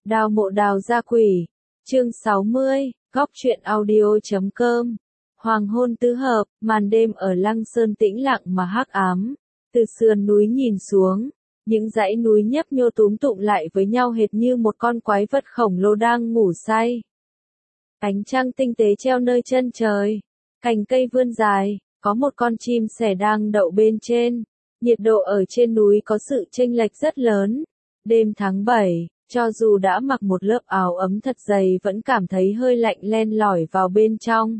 Đào mộ đào gia quỷ. Chương 60, góc truyện audio.com. Hoàng hôn tứ hợp, màn đêm ở Lăng Sơn tĩnh lặng mà hắc ám. Từ sườn núi nhìn xuống, những dãy núi nhấp nhô túm tụm lại với nhau hệt như một con quái vật khổng lồ đang ngủ say. Ánh trăng tinh tế treo nơi chân trời, cành cây vươn dài, có một con chim sẻ đang đậu bên trên. Nhiệt độ ở trên núi có sự chênh lệch rất lớn. Đêm tháng 7, cho dù đã mặc một lớp áo ấm thật dày vẫn cảm thấy hơi lạnh len lỏi vào bên trong.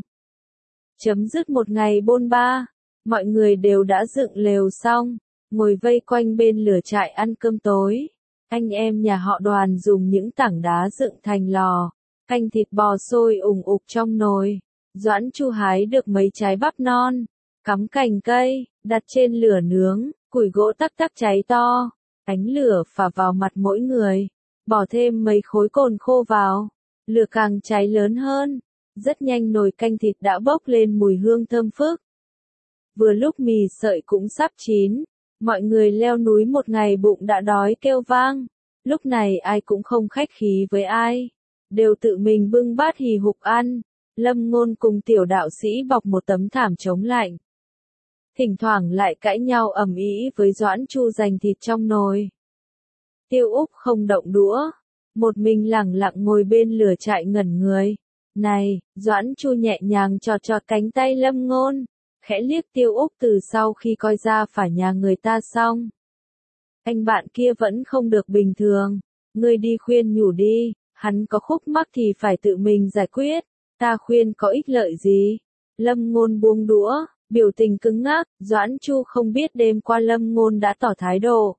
Chấm dứt một ngày bôn ba, mọi người đều đã dựng lều xong, ngồi vây quanh bên lửa trại ăn cơm tối. Anh em nhà họ Đoàn dùng những tảng đá dựng thành lò, canh thịt bò sôi ùng ục trong nồi. Doãn Chu hái được mấy trái bắp non, cắm cành cây, đặt trên lửa nướng, củi gỗ tắc tắc cháy to, ánh lửa phả vào mặt mỗi người, bỏ thêm mấy khối cồn khô vào, lửa càng cháy lớn hơn. Rất nhanh nồi canh thịt đã bốc lên mùi hương thơm phức. Vừa lúc mì sợi cũng sắp chín, mọi người leo núi một ngày bụng đã đói kêu vang. Lúc này ai cũng không khách khí với ai, đều tự mình bưng bát hì hục ăn. Lâm Ngôn cùng tiểu đạo sĩ bọc một tấm thảm chống lạnh. Thỉnh thoảng lại cãi nhau ầm ĩ với Doãn Chu giành thịt trong nồi. Tiêu Úc không động đũa, một mình lẳng lặng ngồi bên lửa trại ngẩn người. Này, Doãn Chu nhẹ nhàng chọt chọt cánh tay Lâm Ngôn, khẽ liếc Tiêu Úc từ sau khi coi ra phải nhà người ta xong. Anh bạn kia vẫn không được bình thường, ngươi đi khuyên nhủ đi, hắn có khúc mắc thì phải tự mình giải quyết, ta khuyên có ích lợi gì. Lâm Ngôn buông đũa, biểu tình cứng ngắc. Doãn Chu không biết đêm qua Lâm Ngôn đã tỏ thái độ.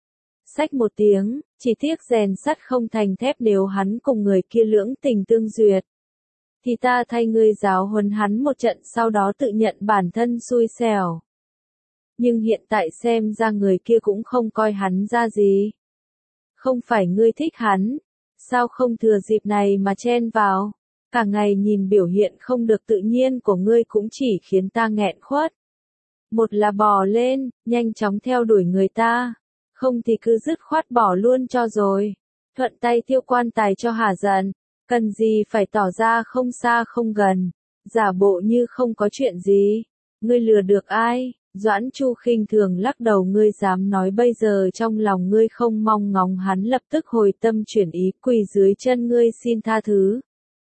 Xách một tiếng, chỉ tiếc rèn sắt không thành thép, nếu hắn cùng người kia lưỡng tình tương duyệt thì ta thay ngươi giáo huấn hắn một trận, sau đó tự nhận bản thân xui xẻo. Nhưng hiện tại xem ra người kia cũng không coi hắn ra gì. Không phải ngươi thích hắn, sao không thừa dịp này mà chen vào? Cả ngày nhìn biểu hiện không được tự nhiên của ngươi cũng chỉ khiến ta nghẹn khuất. Một là bò lên, nhanh chóng theo đuổi người ta, không thì cứ dứt khoát bỏ luôn cho rồi. Thuận tay tiêu quan tài cho hả giận, cần gì phải tỏ ra không xa không gần, giả bộ như không có chuyện gì. Ngươi lừa được ai? Doãn Chu khinh thường lắc đầu. Ngươi dám nói bây giờ trong lòng ngươi không mong ngóng hắn lập tức hồi tâm chuyển ý, quỳ dưới chân ngươi xin tha thứ.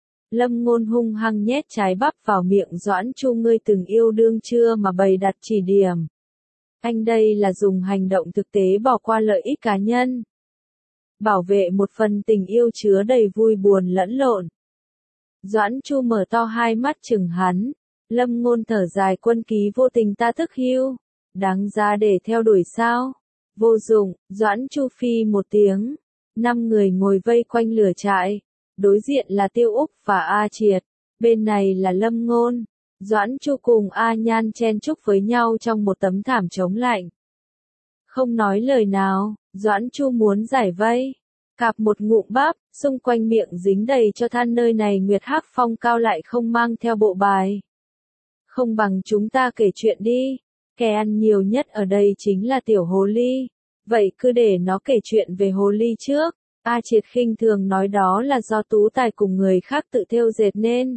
Lâm Ngôn hung hăng nhét trái bắp vào miệng Doãn Chu. Ngươi từng yêu đương chưa mà bày đặt chỉ điểm? Anh đây là dùng hành động thực tế bỏ qua lợi ích cá nhân, bảo vệ một phần tình yêu chứa đầy vui buồn lẫn lộn. Doãn Chu mở to hai mắt chừng hắn. Lâm Ngôn thở dài. Quân ký vô tình ta tức hưu, đáng giá để theo đuổi sao? Vô dụng. Doãn Chu phi một tiếng. 5 người ngồi vây quanh lửa trại. Đối diện là Tiêu Úc và A Triệt, bên này là Lâm Ngôn. Doãn Chu cùng A Nhan chen chúc với nhau trong một tấm thảm chống lạnh. Không nói lời nào, Doãn Chu muốn giải vây, cạp một ngụm bắp, xung quanh miệng dính đầy cho than. Nơi này Nguyệt Hắc Phong cao lại không mang theo bộ bài. Không bằng chúng ta kể chuyện đi, kẻ ăn nhiều nhất ở đây chính là tiểu hồ ly. Vậy cứ để nó kể chuyện về hồ ly trước. A Triệt khinh thường nói đó là do Tú Tài cùng người khác tự thêu dệt nên.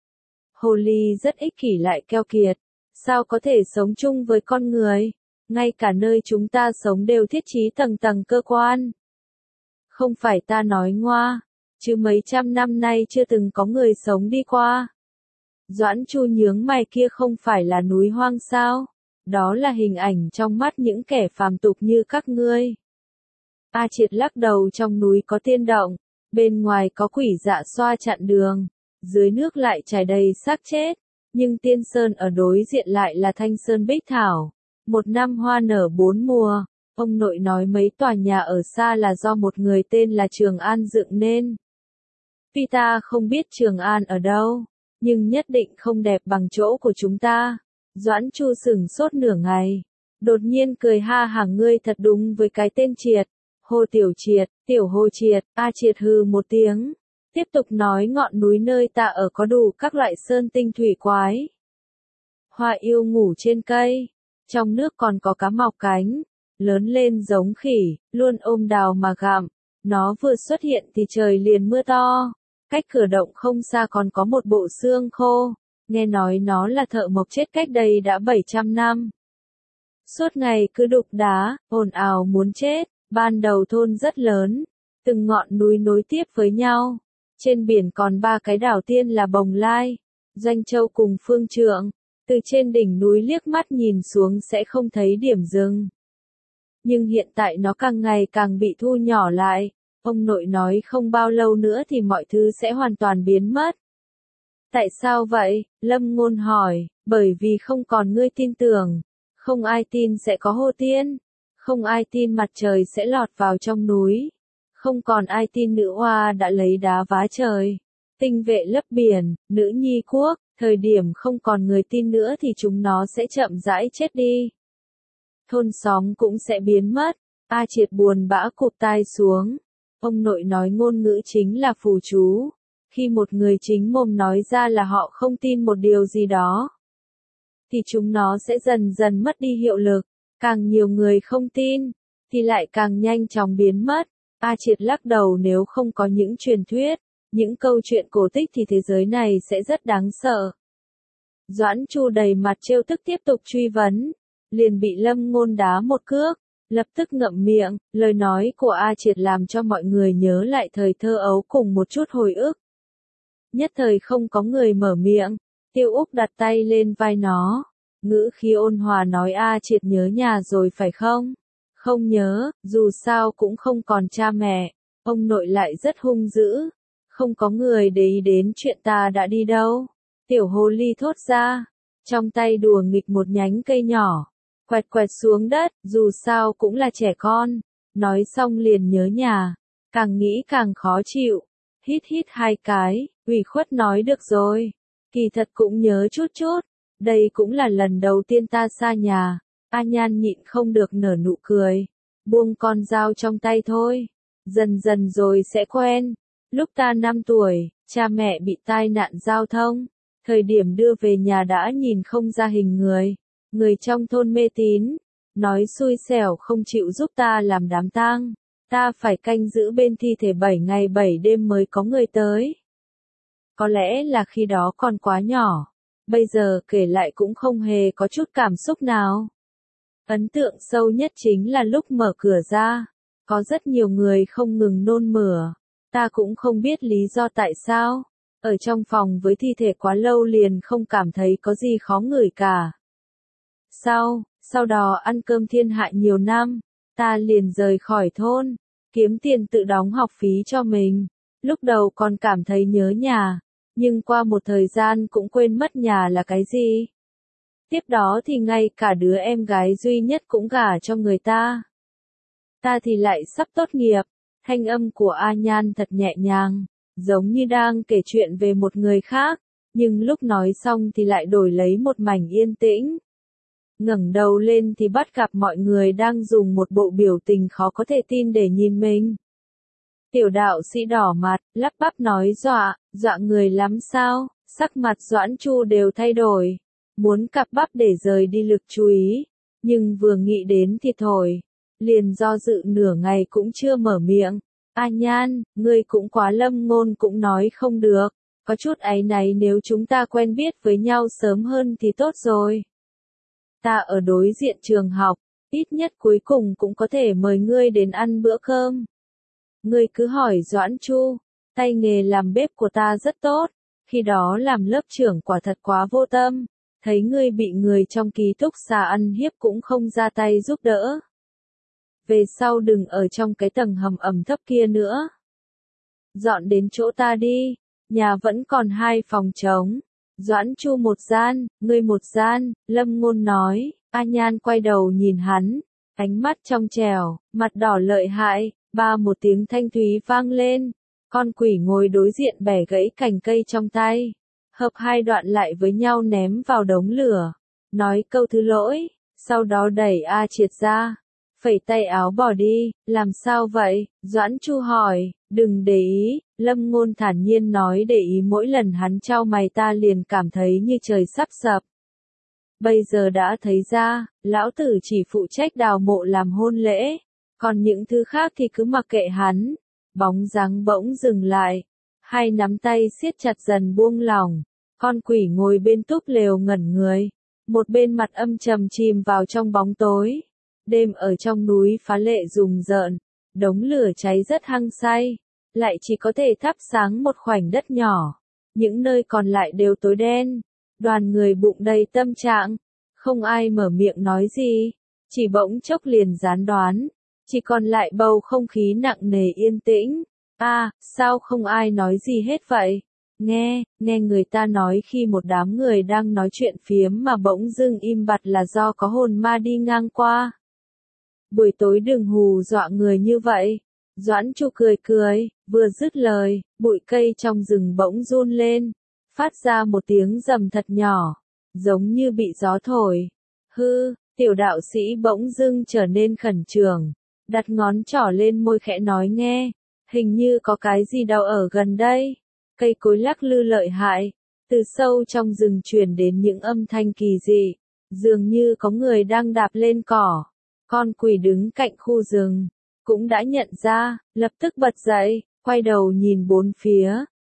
Hồ ly rất ích kỷ lại keo kiệt, sao có thể sống chung với con người? Ngay cả nơi chúng ta sống đều thiết trí tầng tầng cơ quan. Không phải ta nói ngoa, chứ mấy trăm năm nay chưa từng có người sống đi qua. Doãn Chu nhướng mày. Kia không phải là núi hoang sao? Đó là hình ảnh trong mắt những kẻ phàm tục như các ngươi. A Triệt lắc đầu. Trong núi có tiên động, bên ngoài có quỷ dạ xoa chặn đường, dưới nước lại trải đầy xác chết, nhưng tiên sơn ở đối diện lại là thanh sơn bích thảo, một năm hoa nở 4 mùa. Ông nội nói mấy tòa nhà ở xa là do một người tên là Trường An dựng nên. Tuy ta không biết Trường An ở đâu, nhưng nhất định không đẹp bằng chỗ của chúng ta. Doãn Chu sửng sốt nửa ngày, đột nhiên cười ha hả. Ngươi thật đúng với cái tên Triệt. Hồ Tiểu Triệt, Tiểu Hồ Triệt. A Triệt hừ một tiếng, tiếp tục nói ngọn núi nơi ta ở có đủ các loại sơn tinh thủy quái. Hoa yêu ngủ trên cây, trong nước còn có cá mọc cánh, lớn lên giống khỉ, luôn ôm đào mà gặm. Nó vừa xuất hiện thì trời liền mưa to. Cách cửa động không xa còn có một bộ xương khô. Nghe nói nó là thợ mộc chết cách đây đã 700 năm. Suốt ngày cứ đục đá, ồn ào muốn chết. Ban đầu thôn rất lớn. Từng ngọn núi nối tiếp với nhau. Trên biển còn 3 cái đảo tiên là Bồng Lai, Doanh Châu cùng Phương Trượng. Từ trên đỉnh núi liếc mắt nhìn xuống sẽ không thấy điểm dừng. Nhưng hiện tại nó càng ngày càng bị thu nhỏ lại. Ông nội nói không bao lâu nữa thì mọi thứ sẽ hoàn toàn biến mất. Tại sao vậy? Lâm Ngôn hỏi. Bởi vì không còn ngươi tin tưởng. Không ai tin sẽ có Hồ Tiên. Không ai tin mặt trời sẽ lọt vào trong núi. Không còn ai tin nữ hoa đã lấy đá vá trời. Tinh vệ lấp biển, nữ nhi quốc. Thời điểm không còn người tin nữa thì chúng nó sẽ chậm rãi chết đi. Thôn xóm cũng sẽ biến mất. A Triệt buồn bã cụp tai xuống. Ông nội nói ngôn ngữ chính là phù chú. Khi một người chính mồm nói ra là họ không tin một điều gì đó, thì chúng nó sẽ dần dần mất đi hiệu lực. Càng nhiều người không tin, thì lại càng nhanh chóng biến mất. A Triệt lắc đầu, nếu không có những truyền thuyết, những câu chuyện cổ tích thì thế giới này sẽ rất đáng sợ. Doãn Chu đầy mặt trêu tức tiếp tục truy vấn, liền bị Lâm Ngôn đá một cước, lập tức ngậm miệng. Lời nói của A Triệt làm cho mọi người nhớ lại thời thơ ấu cùng một chút hồi ức. Nhất thời không có người mở miệng. Tiêu Úc đặt tay lên vai nó, ngữ khí ôn hòa nói, A Triệt nhớ nhà rồi phải không? Không nhớ, dù sao cũng không còn cha mẹ. Ông nội lại rất hung dữ. Không có người để ý đến chuyện ta đã đi đâu. Tiểu hồ ly thốt ra, trong tay đùa nghịch một nhánh cây nhỏ, quẹt quẹt xuống đất, dù sao cũng là trẻ con. Nói xong liền nhớ nhà, càng nghĩ càng khó chịu. Hít hít 2 cái, ủy khuất nói, được rồi. Kỳ thật cũng nhớ chút chút. Đây cũng là lần đầu tiên ta xa nhà. A Nhan nhịn không được nở nụ cười. Buông con dao trong tay thôi. Dần dần rồi sẽ quen. Lúc ta 5 tuổi, cha mẹ bị tai nạn giao thông. Thời điểm đưa về nhà đã nhìn không ra hình người. Người trong thôn mê tín. Nói xui xẻo không chịu giúp ta làm đám tang. Ta phải canh giữ bên thi thể 7 ngày 7 đêm mới có người tới. Có lẽ là khi đó còn quá nhỏ. Bây giờ kể lại cũng không hề có chút cảm xúc nào. Ấn tượng sâu nhất chính là lúc mở cửa ra. Có rất nhiều người không ngừng nôn mửa. Ta cũng không biết lý do tại sao. Ở trong phòng với thi thể quá lâu liền không cảm thấy có gì khó ngửi cả. Sau đó ăn cơm thiên hạ nhiều năm, ta liền rời khỏi thôn, kiếm tiền tự đóng học phí cho mình. Lúc đầu còn cảm thấy nhớ nhà, nhưng qua một thời gian cũng quên mất nhà là cái gì. Tiếp đó thì ngay cả đứa em gái duy nhất cũng gả cho người ta. Ta thì lại sắp tốt nghiệp. Thanh âm của A Nhan thật nhẹ nhàng, giống như đang kể chuyện về một người khác, nhưng lúc nói xong thì lại đổi lấy một mảnh yên tĩnh. Ngẩng đầu lên thì bắt gặp mọi người đang dùng một bộ biểu tình khó có thể tin để nhìn mình. Tiểu đạo sĩ đỏ mặt, lắp bắp nói, dọa người lắm sao? Sắc mặt Doãn Chu đều thay đổi, muốn cặp bắp để rời đi lực chú ý, nhưng vừa nghĩ đến thì thôi, liền do dự nửa ngày cũng chưa mở miệng. A Nhan, ngươi cũng quá. Lâm Ngôn cũng nói không được, có chút áy náy, nếu chúng ta quen biết với nhau sớm hơn thì tốt rồi. Ta ở đối diện trường học, ít nhất cuối cùng cũng có thể mời ngươi đến ăn bữa cơm. Ngươi cứ hỏi Doãn Chu, tay nghề làm bếp của ta rất tốt, khi đó làm lớp trưởng quả thật quá vô tâm, thấy ngươi bị người trong ký túc xá ăn hiếp cũng không ra tay giúp đỡ. Về sau đừng ở trong cái tầng hầm ẩm thấp kia nữa. Dọn đến chỗ ta đi, nhà vẫn còn 2 phòng trống. Doãn Chu 1 gian, ngươi 1 gian, Lâm Ngôn nói. A Nhan quay đầu nhìn hắn, ánh mắt trong trẻo, mặt đỏ lợi hại. Ba một tiếng thanh thúy vang lên, con quỷ ngồi đối diện bẻ gãy cành cây trong tay, hợp 2 đoạn lại với nhau ném vào đống lửa, nói câu thứ lỗi, sau đó đẩy A Triệt ra, phẩy tay áo bỏ đi. Làm sao vậy? Doãn Chu hỏi. Đừng để ý, Lâm Ngôn thản nhiên nói, để ý mỗi lần hắn chau mày ta liền cảm thấy như trời sắp sập. Bây giờ đã thấy ra, lão tử chỉ phụ trách đào mộ làm hôn lễ, còn những thứ khác thì cứ mặc kệ hắn. bóng dáng bỗng dừng lại, hai nắm tay siết chặt dần buông lỏng, con quỷ ngồi bên túp lều ngẩn người, một bên mặt âm trầm chìm vào trong bóng tối. Đêm ở trong núi phá lệ rùng rợn, đống lửa cháy rất hăng say, lại chỉ có thể thắp sáng một khoảnh đất nhỏ, những nơi còn lại đều tối đen. Đoàn người bụng đầy tâm trạng, không ai mở miệng nói gì, chỉ bỗng chốc liền gián đoán, chỉ còn lại bầu không khí nặng nề yên tĩnh. Sao không ai nói gì hết vậy? Nghe người ta nói khi một đám người đang nói chuyện phiếm mà bỗng dưng im bặt là do có hồn ma đi ngang qua. Buổi tối đừng hù dọa người như vậy. Doãn Chu cười cười, vừa dứt lời, bụi cây trong rừng bỗng run lên, phát ra một tiếng rầm thật nhỏ, giống như bị gió thổi. Tiểu đạo sĩ bỗng dưng trở nên khẩn trương, đặt ngón trỏ lên môi khẽ nói nghe, hình như có cái gì đau ở gần đây. Cây cối lắc lư lợi hại, từ sâu trong rừng truyền đến những âm thanh kỳ dị, dường như có người đang đạp lên cỏ. Con quỷ đứng cạnh khu rừng cũng đã nhận ra, lập tức bật dậy, quay đầu nhìn bốn phía,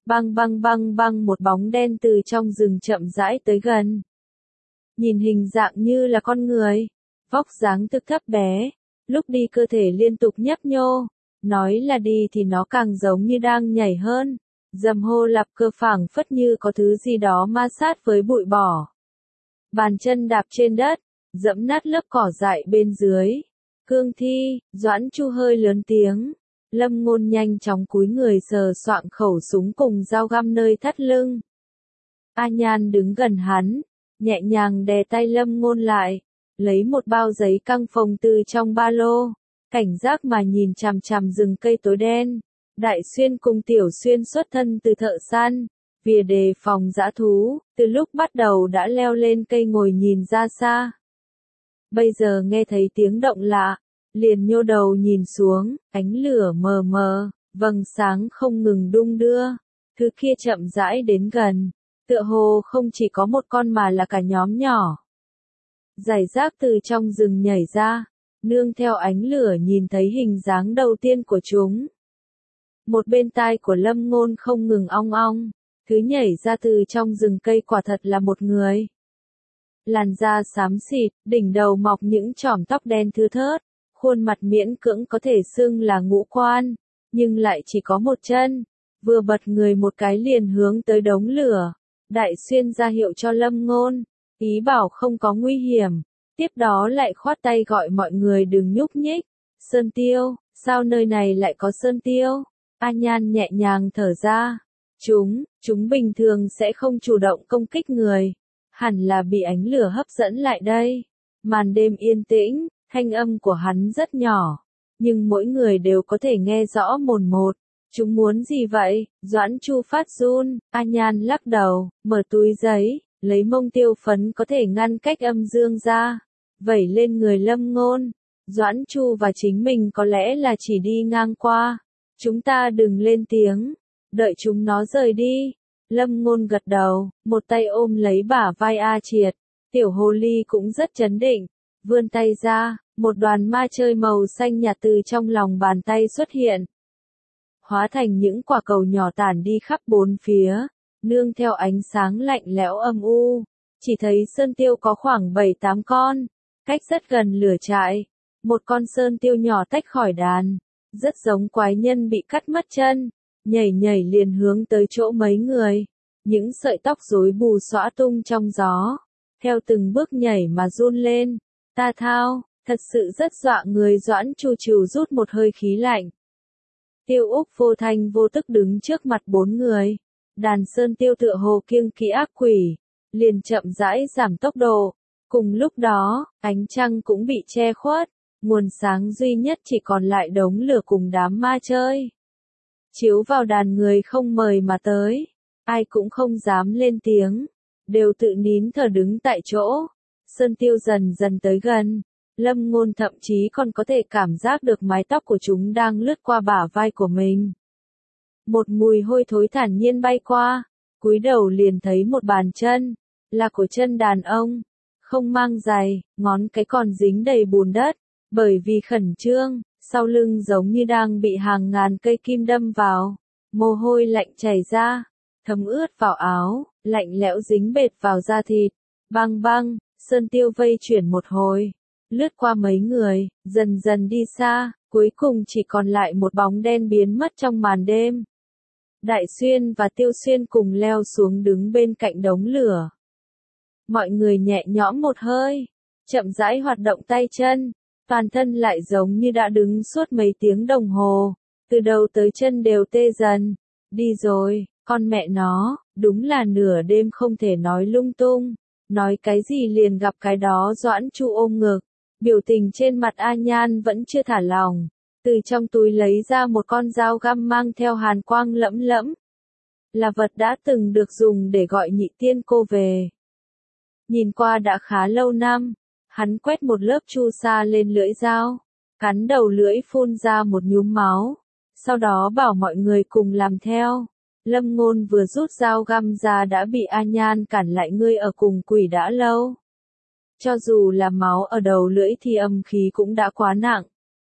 băng một bóng đen từ trong rừng chậm rãi tới gần. Nhìn hình dạng như là con người, vóc dáng thực thấp bé, lúc đi cơ thể liên tục nhấp nhô, nói là đi thì nó càng giống như đang nhảy hơn, dầm hô lạp cơ phảng phất như có thứ gì đó ma sát với bụi cỏ. Bàn chân đạp trên đất, dẫm nát lớp cỏ dại bên dưới. Cương thi, Doãn Chu hơi lớn tiếng. Lâm Ngôn nhanh chóng cúi người sờ soạng khẩu súng cùng dao găm nơi thắt lưng. A Nhan đứng gần hắn, nhẹ nhàng đè tay Lâm Ngôn lại, lấy một bao giấy căng phồng từ trong ba lô, cảnh giác mà nhìn chằm chằm rừng cây tối đen. Đại Xuyên cùng Tiểu Xuyên xuất thân từ thợ săn, vì đề phòng dã thú, từ lúc bắt đầu đã leo lên cây ngồi nhìn ra xa. Bây giờ nghe thấy tiếng động lạ, liền nhô đầu nhìn xuống, ánh lửa mờ mờ, vầng sáng không ngừng đung đưa. Thứ kia chậm rãi đến gần, tựa hồ không chỉ có một con mà là cả nhóm nhỏ. Rải rác từ trong rừng nhảy ra, nương theo ánh lửa nhìn thấy hình dáng đầu tiên của chúng. Một bên tai của Lâm Ngôn không ngừng ong ong, thứ nhảy ra từ trong rừng cây quả thật là một người. Làn da xám xịt, đỉnh đầu mọc những chòm tóc đen thưa thớt, khuôn mặt miễn cưỡng có thể xưng là ngũ quan, nhưng lại chỉ có một chân, vừa bật người một cái liền hướng tới đống lửa. Đại Xuyên ra hiệu cho Lâm Ngôn, ý bảo không có nguy hiểm, tiếp đó lại khoát tay gọi mọi người đừng nhúc nhích. Sơn tiêu, sao nơi này lại có sơn tiêu? A Nhan nhẹ nhàng thở ra, chúng bình thường sẽ không chủ động công kích người, hẳn là bị ánh lửa hấp dẫn lại đây. Màn đêm yên tĩnh, thanh âm của hắn rất nhỏ, nhưng mỗi người đều có thể nghe rõ mồn một. Chúng muốn gì vậy? Doãn Chu phát run. A Nhan lắc đầu, mở túi giấy, lấy mông tiêu phấn có thể ngăn cách âm dương ra, vẩy lên người Lâm Ngôn. Doãn Chu và chính mình có lẽ là chỉ đi ngang qua. Chúng ta đừng lên tiếng, đợi chúng nó rời đi. Lâm Ngôn gật đầu, một tay ôm lấy bả vai A Triệt. Tiểu hồ ly cũng rất trấn định, vươn tay ra, một đoàn ma chơi màu xanh nhạt từ trong lòng bàn tay xuất hiện, hóa thành những quả cầu nhỏ tản đi khắp bốn phía, nương theo ánh sáng lạnh lẽo âm u. Chỉ thấy sơn tiêu có khoảng 7-8 con, cách rất gần lửa trại. Một con sơn tiêu nhỏ tách khỏi đàn, rất giống quái nhân bị cắt mất chân, nhảy liền hướng tới chỗ mấy người. Những sợi tóc rối bù xõa tung trong gió, theo từng bước nhảy mà run lên. Ta thao, thật sự rất dọa người. Doãn Chu trừ rút một hơi khí lạnh. Tiêu Úc vô thanh vô tức đứng trước mặt bốn người. Đàn sơn tiêu tựa hồ kiêng kỵ ác quỷ, liền chậm rãi giảm tốc độ. Cùng lúc đó, ánh trăng cũng bị che khuất, nguồn sáng duy nhất chỉ còn lại đống lửa cùng đám ma chơi. Chiếu vào đàn người không mời mà tới, ai cũng không dám lên tiếng, đều tự nín thở đứng tại chỗ. Sơn tiêu dần dần tới gần, Lâm Ngôn thậm chí còn có thể cảm giác được mái tóc của chúng đang lướt qua bả vai của mình. Một mùi hôi thối thản nhiên bay qua, cúi đầu liền thấy một bàn chân, là của chân đàn ông, không mang giày, ngón cái còn dính đầy bùn đất, bởi vì khẩn trương, sau lưng giống như đang bị hàng ngàn cây kim đâm vào, mồ hôi lạnh chảy ra, thấm ướt vào áo, lạnh lẽo dính bệt vào da thịt. Băng băng, Sơn Tiêu vây chuyển một hồi, lướt qua mấy người, dần dần đi xa, cuối cùng chỉ còn lại một bóng đen biến mất trong màn đêm. Đại Xuyên và Tiêu Xuyên cùng leo xuống đứng bên cạnh đống lửa. Mọi người nhẹ nhõm một hơi, chậm rãi hoạt động tay chân, toàn thân lại giống như đã đứng suốt mấy tiếng đồng hồ, từ đầu tới chân đều tê dần. Đi rồi, con mẹ nó, đúng là nửa đêm không thể nói lung tung, nói cái gì liền gặp cái đó. Doãn Chu ôm ngực, biểu tình trên mặt A Nhan vẫn chưa thả lỏng, từ trong túi lấy ra một con dao găm mang theo hàn quang lẫm lẫm, là vật đã từng được dùng để gọi nhị tiên cô về. Nhìn qua đã khá lâu năm, hắn quét một lớp chu sa lên lưỡi dao, cắn đầu lưỡi phun ra một nhúm máu, sau đó bảo mọi người cùng làm theo. Lâm Ngôn vừa rút dao găm ra đã bị A Nhan cản lại, ngươi ở cùng quỷ đã lâu. Cho dù là máu ở đầu lưỡi thì âm khí cũng đã quá nặng.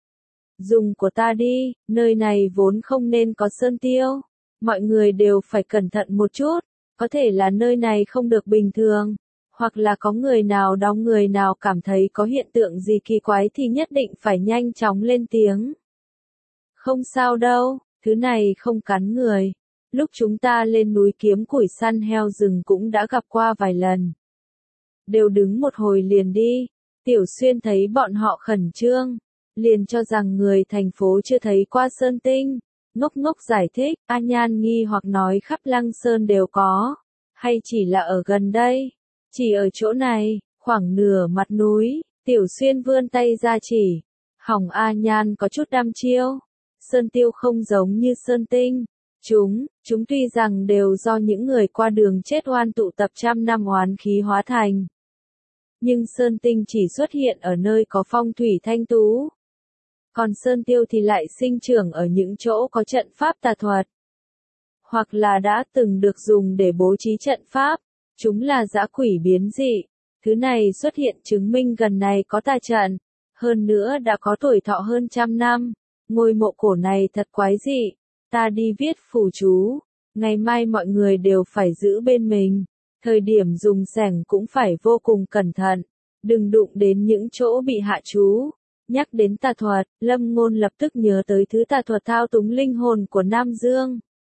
Dùng của ta đi, nơi này vốn không nên có Sơn Tiêu. Mọi người đều phải cẩn thận một chút, có thể là nơi này không được bình thường, hoặc là có người nào đó người nào cảm thấy có hiện tượng gì kỳ quái thì nhất định phải nhanh chóng lên tiếng. Không sao đâu, thứ này không cắn người. Lúc chúng ta lên núi kiếm củi săn heo rừng cũng đã gặp qua vài lần. Đều đứng một hồi liền đi. Tiểu Xuyên thấy bọn họ khẩn trương, liền cho rằng người thành phố chưa thấy qua Sơn Tinh. Ngốc ngốc giải thích, A Nhan nghi hoặc nói khắp Lăng Sơn đều có, hay chỉ là ở gần đây, chỉ ở chỗ này, khoảng nửa mặt núi. Tiểu Xuyên vươn tay ra chỉ, hỏng. A Nhan có chút đăm chiêu. Sơn Tiêu không giống như Sơn Tinh. Chúng tuy rằng đều do những người qua đường chết oan tụ tập trăm năm oán khí hóa thành. Nhưng Sơn Tinh chỉ xuất hiện ở nơi có phong thủy thanh tú. Còn Sơn Tiêu thì lại sinh trưởng ở những chỗ có trận pháp tà thuật. Hoặc là đã từng được dùng để bố trí trận pháp. Chúng là dã quỷ biến dị. Thứ này xuất hiện chứng minh gần này có tà trận. Hơn nữa đã có tuổi thọ hơn 100 năm. Ngôi mộ cổ này thật quái dị. Ta đi viết phù chú. Ngày mai mọi người đều phải giữ bên mình. Thời điểm dùng xẻng cũng phải vô cùng cẩn thận. Đừng đụng đến những chỗ bị hạ chú. Nhắc đến tà thuật, Lâm Ngôn lập tức nhớ tới thứ tà thuật thao túng linh hồn của Nam Dương.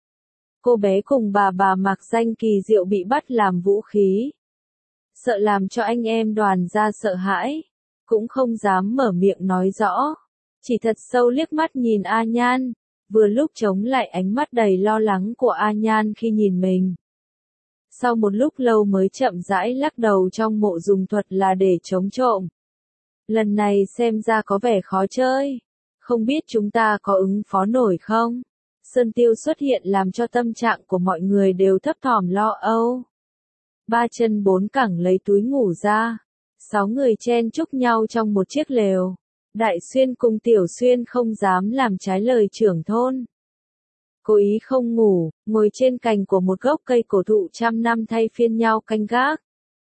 Cô bé cùng bà mặc danh kỳ diệu bị bắt làm vũ khí. Sợ làm cho anh em Đoàn gia sợ hãi. Cũng không dám mở miệng nói rõ. Chỉ thật sâu liếc mắt nhìn A Nhan. Vừa lúc chống lại ánh mắt đầy lo lắng của A Nhan khi nhìn mình. Sau một lúc lâu mới chậm rãi lắc đầu, trong mộ dùng thuật là để chống trộm. Lần này xem ra có vẻ khó chơi. Không biết chúng ta có ứng phó nổi không? Sơn Tiêu xuất hiện làm cho tâm trạng của mọi người đều thấp thỏm lo âu. Ba chân bốn cẳng lấy túi ngủ ra. 6 người chen chúc nhau trong một chiếc lều. Đại Xuyên cùng Tiểu Xuyên không dám làm trái lời trưởng thôn. Cố ý không ngủ, ngồi trên cành của một gốc cây cổ thụ 100 năm thay phiên nhau canh gác.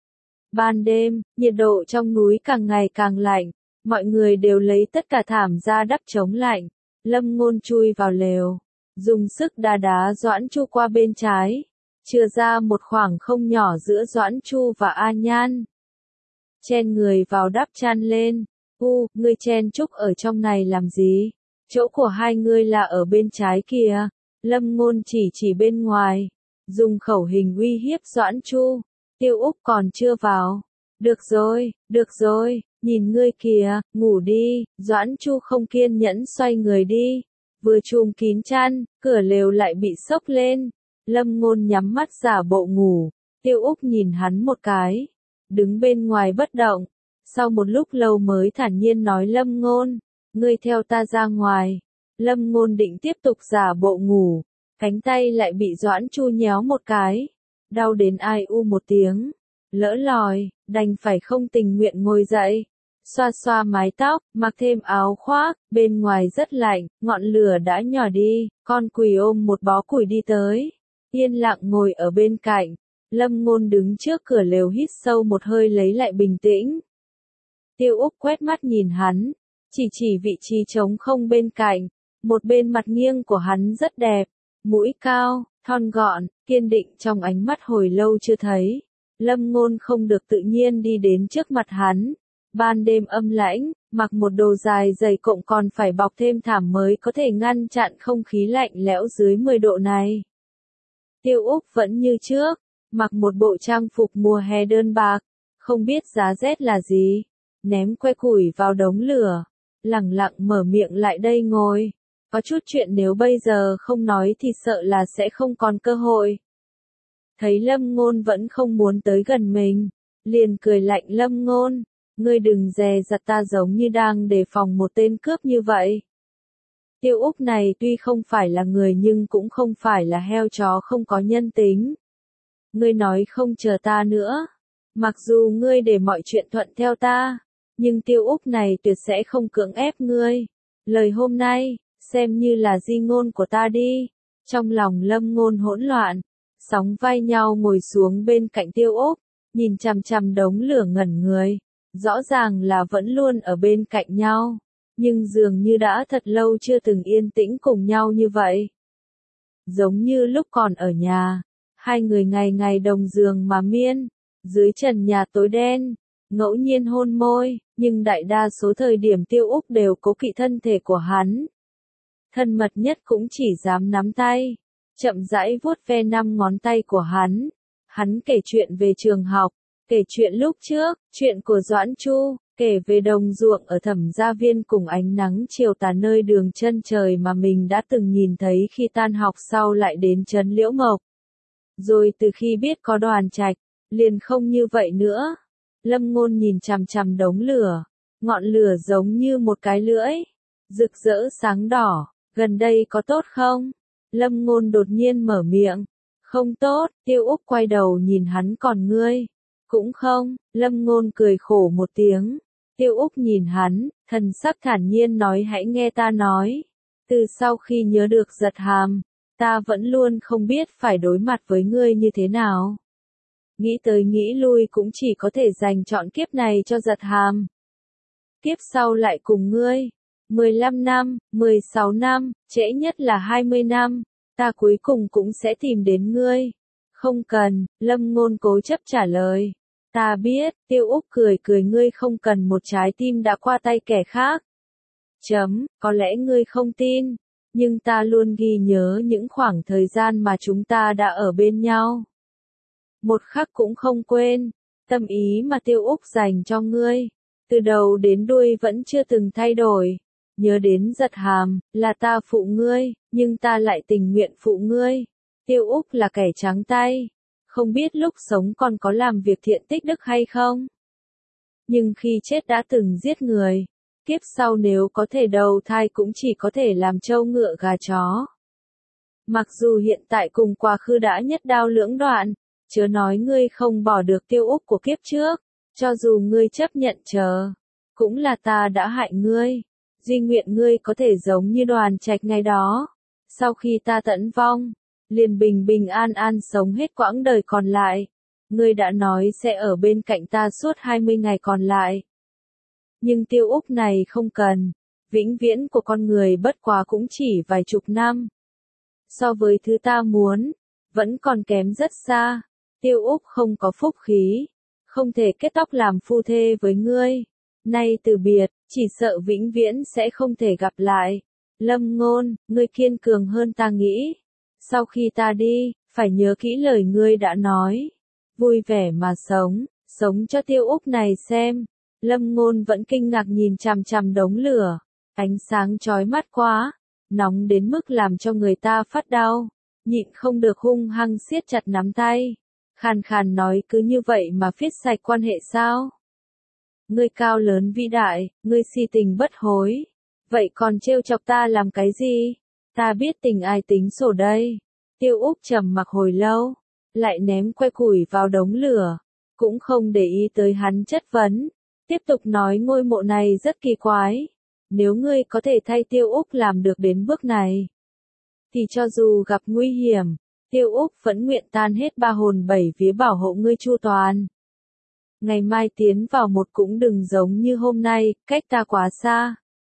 Ban đêm, nhiệt độ trong núi càng ngày càng lạnh, mọi người đều lấy tất cả thảm ra đắp chống lạnh. Lâm Ngôn chui vào lều, dùng sức đá đá Doãn Chu qua bên trái, chừa ra một khoảng không nhỏ giữa Doãn Chu và A Nhan. Chen người vào đắp chăn lên. Ngươi chen chúc ở trong này làm gì? Chỗ của hai ngươi là ở bên trái kìa. Lâm Ngôn chỉ bên ngoài, dùng khẩu hình uy hiếp Doãn Chu. Tiêu Úc còn chưa vào. Được rồi, nhìn ngươi kìa, ngủ đi. Doãn Chu không kiên nhẫn xoay người đi. Vừa chùm kín chăn, cửa lều lại bị xốc lên. Lâm Ngôn nhắm mắt giả bộ ngủ. Tiêu Úc nhìn hắn một cái, đứng bên ngoài bất động. Sau một lúc lâu mới thản nhiên nói Lâm Ngôn, ngươi theo ta ra ngoài. Lâm Ngôn định tiếp tục giả bộ ngủ, cánh tay lại bị Doãn Chu nhéo một cái, đau đến ai u một tiếng, lỡ lòi, đành phải không tình nguyện ngồi dậy, xoa xoa mái tóc, mặc thêm áo khoác, bên ngoài rất lạnh, ngọn lửa đã nhỏ đi, con quỷ ôm một bó củi đi tới, yên lặng ngồi ở bên cạnh. Lâm Ngôn đứng trước cửa lều hít sâu một hơi lấy lại bình tĩnh. Tiêu Úc quét mắt nhìn hắn, chỉ vị trí trống không bên cạnh, một bên mặt nghiêng của hắn rất đẹp, mũi cao, thon gọn, kiên định trong ánh mắt hồi lâu chưa thấy. Lâm Ngôn không được tự nhiên đi đến trước mặt hắn. Ban đêm âm lãnh, mặc một đồ dài dày cộng còn phải bọc thêm thảm mới có thể ngăn chặn không khí lạnh lẽo dưới 10 độ này. Tiêu Úc vẫn như trước, mặc một bộ trang phục mùa hè đơn bạc, không biết giá rét là gì, ném que củi vào đống lửa, lẳng lặng mở miệng lại đây ngồi. Có chút chuyện nếu bây giờ không nói thì sợ là sẽ không còn cơ hội. Thấy Lâm Ngôn vẫn không muốn tới gần mình, liền cười lạnh Lâm Ngôn, ngươi đừng dè dặt ta giống như đang đề phòng một tên cướp như vậy. Tiêu Úc này tuy không phải là người nhưng cũng không phải là heo chó không có nhân tính. Ngươi nói không chờ ta nữa. Mặc dù ngươi để mọi chuyện thuận theo ta, nhưng Tiêu Úc này tuyệt sẽ không cưỡng ép ngươi. Lời hôm nay, xem như là di ngôn của ta đi. Trong lòng Lâm Ngôn hỗn loạn, sóng vai nhau ngồi xuống bên cạnh Tiêu Úc, nhìn chằm chằm đống lửa ngẩn người. Rõ ràng là vẫn luôn ở bên cạnh nhau, nhưng dường như đã thật lâu chưa từng yên tĩnh cùng nhau như vậy. Giống như lúc còn ở nhà, hai người ngày ngày đồng giường mà miên, dưới trần nhà tối đen, ngẫu nhiên hôn môi, nhưng đại đa số thời điểm Tiêu Úc đều cố kỵ thân thể của hắn. Thân mật nhất cũng chỉ dám nắm tay, chậm rãi vuốt ve 5 ngón tay của hắn. Hắn kể chuyện về trường học, kể chuyện lúc trước, chuyện của Doãn Chu, kể về đồng ruộng ở Thẩm Gia Viên cùng ánh nắng chiều tà nơi đường chân trời mà mình đã từng nhìn thấy khi tan học sau lại đến trấn Liễu Mộc. Rồi từ khi biết có Đoàn Trạch, liền không như vậy nữa. Lâm Ngôn nhìn chằm chằm đống lửa, ngọn lửa giống như một cái lưỡi, rực rỡ sáng đỏ, gần đây có tốt không? Lâm Ngôn đột nhiên mở miệng, không tốt. Tiêu Úc quay đầu nhìn hắn, còn ngươi? Cũng không. Lâm Ngôn cười khổ một tiếng. Tiêu Úc nhìn hắn, thần sắc thản nhiên nói, hãy nghe ta nói. Từ sau khi nhớ được Giật Hàm, ta vẫn luôn không biết phải đối mặt với ngươi như thế nào. Nghĩ tới nghĩ lui cũng chỉ có thể dành chọn kiếp này cho Giật Hàm. Kiếp sau lại cùng ngươi. 15 năm, 16 năm, trễ nhất là 20 năm, ta cuối cùng cũng sẽ tìm đến ngươi. Không cần. Lâm Ngôn cố chấp trả lời. Ta biết. Tiêu Úc cười cười, ngươi không cần một trái tim đã qua tay kẻ khác. Có lẽ ngươi không tin, nhưng ta luôn ghi nhớ những khoảng thời gian mà chúng ta đã ở bên nhau. Một khắc cũng không quên. Tâm ý mà Tiêu Úc dành cho ngươi, từ đầu đến đuôi vẫn chưa từng thay đổi. Nhớ đến Giật Hàm, là ta phụ ngươi, nhưng ta lại tình nguyện phụ ngươi. Tiêu Úc là kẻ trắng tay, không biết lúc sống còn có làm việc thiện tích đức hay không. Nhưng khi chết đã từng giết người, kiếp sau nếu có thể đầu thai cũng chỉ có thể làm trâu ngựa gà chó. Mặc dù hiện tại cùng quá khứ đã nhất đao lưỡng đoạn, chớ nói ngươi không bỏ được Tiêu Úc của kiếp trước, cho dù ngươi chấp nhận chờ, cũng là ta đã hại ngươi. Duy nguyện ngươi có thể giống như Đoàn Trạch ngày đó, sau khi ta tận vong, liền bình bình an an sống hết quãng đời còn lại. Ngươi đã nói sẽ ở bên cạnh ta suốt 20 ngày còn lại. Nhưng Tiêu Úc này không cần, vĩnh viễn của con người bất quá cũng chỉ vài chục năm. So với thứ ta muốn, vẫn còn kém rất xa. Tiêu Úc không có phúc khí, không thể kết tóc làm phu thê với ngươi. Nay từ biệt, chỉ sợ vĩnh viễn sẽ không thể gặp lại. Lâm Ngôn, ngươi kiên cường hơn ta nghĩ. Sau khi ta đi, phải nhớ kỹ lời ngươi đã nói. Vui vẻ mà sống, sống cho Tiêu Úc này xem. Lâm Ngôn vẫn kinh ngạc nhìn chằm chằm đống lửa. Ánh sáng chói mắt quá, nóng đến mức làm cho người ta phát đau. Nhịn không được hung hăng siết chặt nắm tay. Khàn khàn nói, cứ như vậy mà phiết sạch quan hệ sao? Ngươi cao lớn vĩ đại, ngươi si tình bất hối. Vậy còn trêu chọc ta làm cái gì? Ta biết tình ai tính sổ đây. Tiêu Úc trầm mặc hồi lâu, lại ném que củi vào đống lửa, cũng không để ý tới hắn chất vấn. Tiếp tục nói, ngôi mộ này rất kỳ quái. Nếu ngươi có thể thay Tiêu Úc làm được đến bước này, thì cho dù gặp nguy hiểm, Tiêu Úc vẫn nguyện tan hết ba hồn bảy vía bảo hộ ngươi chu toàn. Ngày mai tiến vào một cũng đừng giống như hôm nay, cách ta quá xa.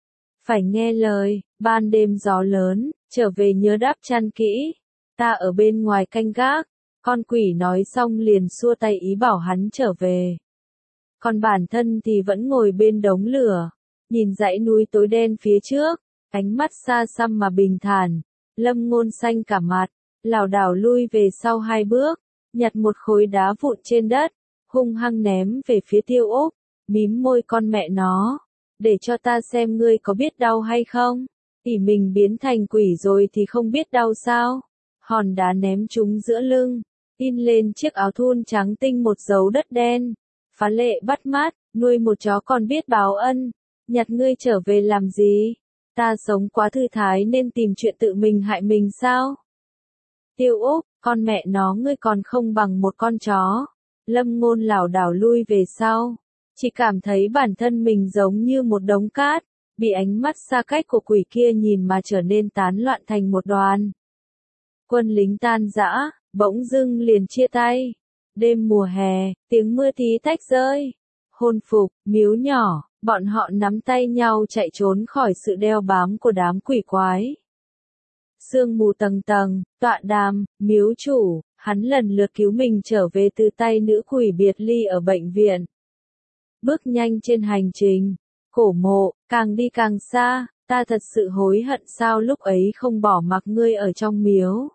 Phải nghe lời, ban đêm gió lớn, trở về nhớ đắp chăn kỹ. Ta ở bên ngoài canh gác. Con quỷ nói xong liền xua tay ý bảo hắn trở về. Còn bản thân thì vẫn ngồi bên đống lửa, nhìn dãy núi tối đen phía trước, ánh mắt xa xăm mà bình thản. Lâm Ngôn xanh cả mặt, lảo đảo lui về sau 2 bước, nhặt một khối đá vụn trên đất, hung hăng ném về phía Tiêu Úc, mím môi con mẹ nó, để cho ta xem ngươi có biết đau hay không, tỉ mình biến thành quỷ rồi thì không biết đau sao, hòn đá ném trúng giữa lưng, in lên chiếc áo thun trắng tinh một dấu đất đen, phá lệ bắt mắt, nuôi một chó còn biết báo ân, nhặt ngươi trở về làm gì, ta sống quá thư thái nên tìm chuyện tự mình hại mình sao? Tiêu Úc, con mẹ nó ngươi còn không bằng một con chó. Lâm Ngôn lảo đảo lui về sau, chỉ cảm thấy bản thân mình giống như một đống cát, bị ánh mắt xa cách của quỷ kia nhìn mà trở nên tán loạn thành một đoàn. Quân lính tan rã, bỗng dưng liền chia tay. Đêm mùa hè, tiếng mưa tí tách rơi. Hôn phục, miếu nhỏ, bọn họ nắm tay nhau chạy trốn khỏi sự đeo bám của đám quỷ quái. Sương mù tầng tầng, tọa đàm, miếu chủ, hắn lần lượt cứu mình trở về từ tay nữ quỷ biệt ly ở bệnh viện. Bước nhanh trên hành trình, cổ mộ, càng đi càng xa, ta thật sự hối hận sao lúc ấy không bỏ mặc ngươi ở trong miếu.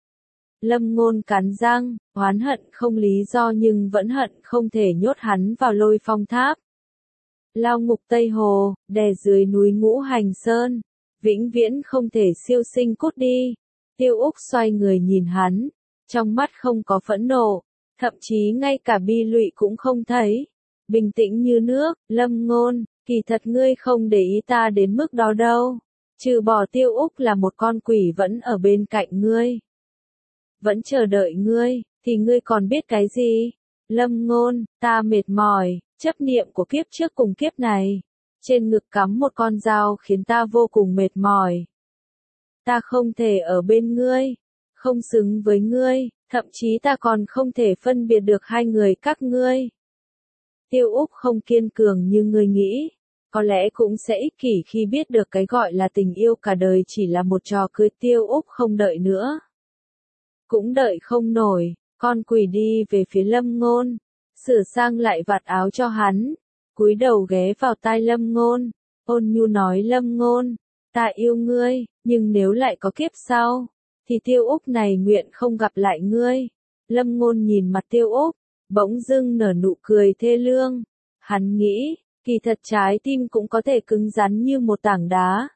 Lâm Ngôn cắn răng, oán hận không lý do nhưng vẫn hận không thể nhốt hắn vào Lôi Phong Tháp. Lao ngục Tây Hồ, đè dưới núi Ngũ Hành Sơn, vĩnh viễn không thể siêu sinh cút đi. Tiêu Úc xoay người nhìn hắn, trong mắt không có phẫn nộ, thậm chí ngay cả bi lụy cũng không thấy. Bình tĩnh như nước, Lâm Ngôn, kỳ thật ngươi không để ý ta đến mức đó đâu. Trừ bỏ Tiêu Úc là một con quỷ vẫn ở bên cạnh ngươi. Vẫn chờ đợi ngươi, thì ngươi còn biết cái gì? Lâm Ngôn, ta mệt mỏi, chấp niệm của kiếp trước cùng kiếp này. Trên ngực cắm một con dao khiến ta vô cùng mệt mỏi. Ta không thể ở bên ngươi, không xứng với ngươi, thậm chí ta còn không thể phân biệt được hai người các ngươi. Tiêu Úc không kiên cường như ngươi nghĩ, có lẽ cũng sẽ ích kỷ khi biết được cái gọi là tình yêu cả đời chỉ là một trò cười. Tiêu Úc không đợi nữa. Cũng đợi không nổi, con quỷ đi về phía Lâm Ngôn, sửa sang lại vạt áo cho hắn, cúi đầu ghé vào tai Lâm Ngôn, ôn nhu nói Lâm Ngôn, ta yêu ngươi, nhưng nếu lại có kiếp sau, thì Tiêu Úc này nguyện không gặp lại ngươi. Lâm Ngôn nhìn mặt Tiêu Úc, bỗng dưng nở nụ cười thê lương, hắn nghĩ, kỳ thật trái tim cũng có thể cứng rắn như một tảng đá.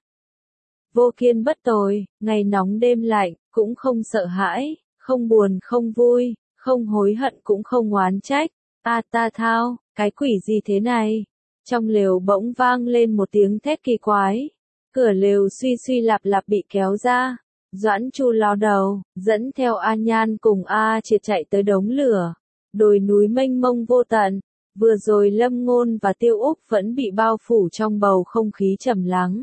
Vô kiên bất tồi, ngày nóng đêm lạnh, cũng không sợ hãi, không buồn không vui, không hối hận cũng không oán trách. Ta thao, cái quỷ gì thế này? Trong lều bỗng vang lên một tiếng thét kỳ quái. Cửa lều suy suy lạp lạp bị kéo ra. Doãn Chu ló đầu, dẫn theo A Nhan cùng A Triệt chạy tới đống lửa. Đồi núi mênh mông vô tận. Vừa rồi Lâm Ngôn và Tiêu Úc vẫn bị bao phủ trong bầu không khí trầm lắng.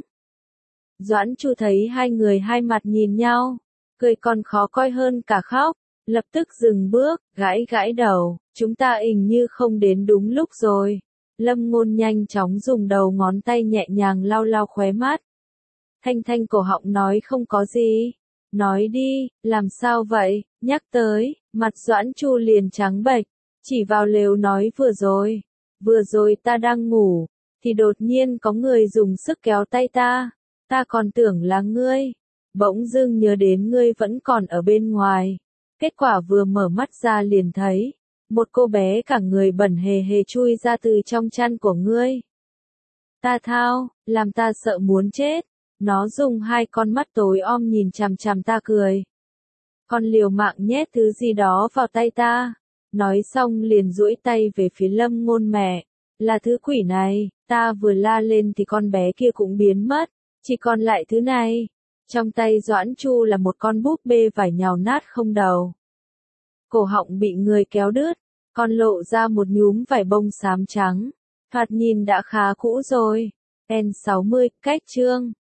Doãn Chu thấy hai người hai mặt nhìn nhau, cười còn khó coi hơn cả khóc, lập tức dừng bước, gãi gãi đầu, chúng ta hình như không đến đúng lúc rồi. Lâm Ngôn nhanh chóng dùng đầu ngón tay nhẹ nhàng lau lau khóe mắt. Thanh thanh cổ họng nói không có gì. Nói đi, làm sao vậy, nhắc tới, mặt Doãn Chu liền trắng bệch, chỉ vào lều nói vừa rồi ta đang ngủ, thì đột nhiên có người dùng sức kéo tay ta còn tưởng là ngươi, bỗng dưng nhớ đến ngươi vẫn còn ở bên ngoài, kết quả vừa mở mắt ra liền thấy, một cô bé cả người bẩn hề hề chui ra từ trong chăn của ngươi. Ta thao, làm ta sợ muốn chết, nó dùng hai con mắt tối om nhìn chằm chằm ta cười. Con liều mạng nhét thứ gì đó vào tay ta, nói xong liền duỗi tay về phía Lâm Ngôn mẹ, là thứ quỷ này, ta vừa la lên thì con bé kia cũng biến mất. Chỉ còn lại thứ này, trong tay Doãn Chu là một con búp bê vải nhào nát không đầu. Cổ họng bị người kéo đứt, còn lộ ra một nhúm vải bông xám trắng, thoạt nhìn đã khá cũ rồi. N60, cách chương.